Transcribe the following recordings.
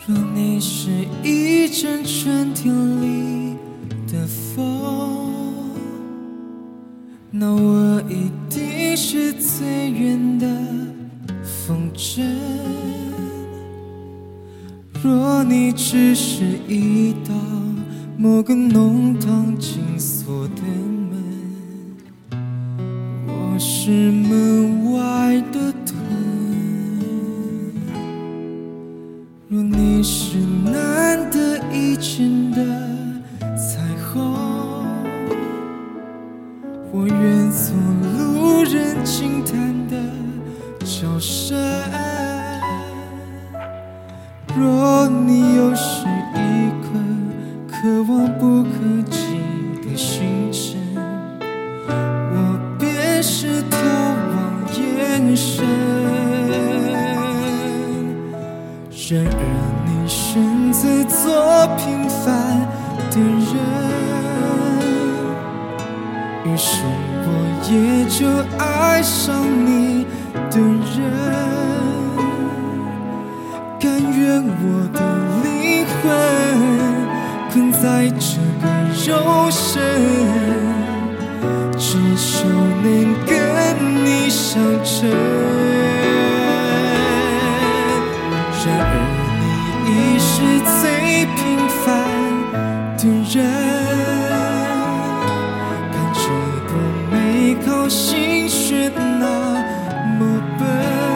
若你是一阵春天里的风，那我一定是最远的风筝。若你只是一道某个弄堂紧锁的门，我是门外的盾。若你是难得一见的彩虹，我愿做路人惊叹的叫声。若你又是一颗可望不可及的星辰，我便是眺望眼神。然而你选择做平凡的人，于是我也就爱上你的人。甘愿我的灵魂困在这个肉身，只求能跟你相称。然而你已是最平凡的人，看着多美好，心却那么笨。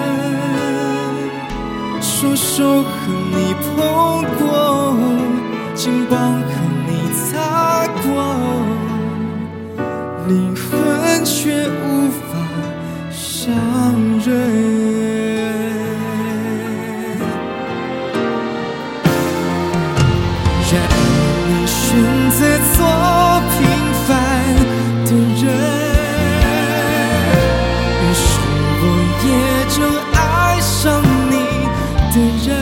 双手和你碰过，肩膀和你擦过，灵魂却无法相认。然而你选择做平凡的人，于是我也就爱上你的人。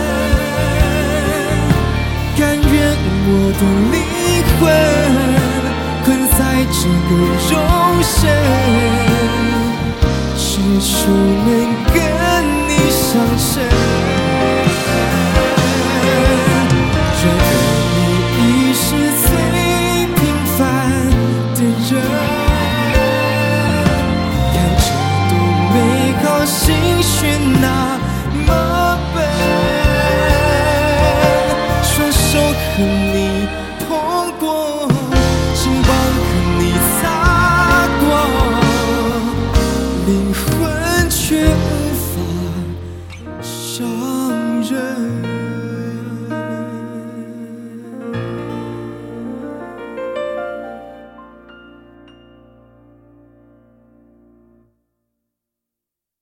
甘愿我的灵魂困在这个肉身，只求能跟你相称。然而你已是最平凡的人，看着多美好，心却那么笨。双手和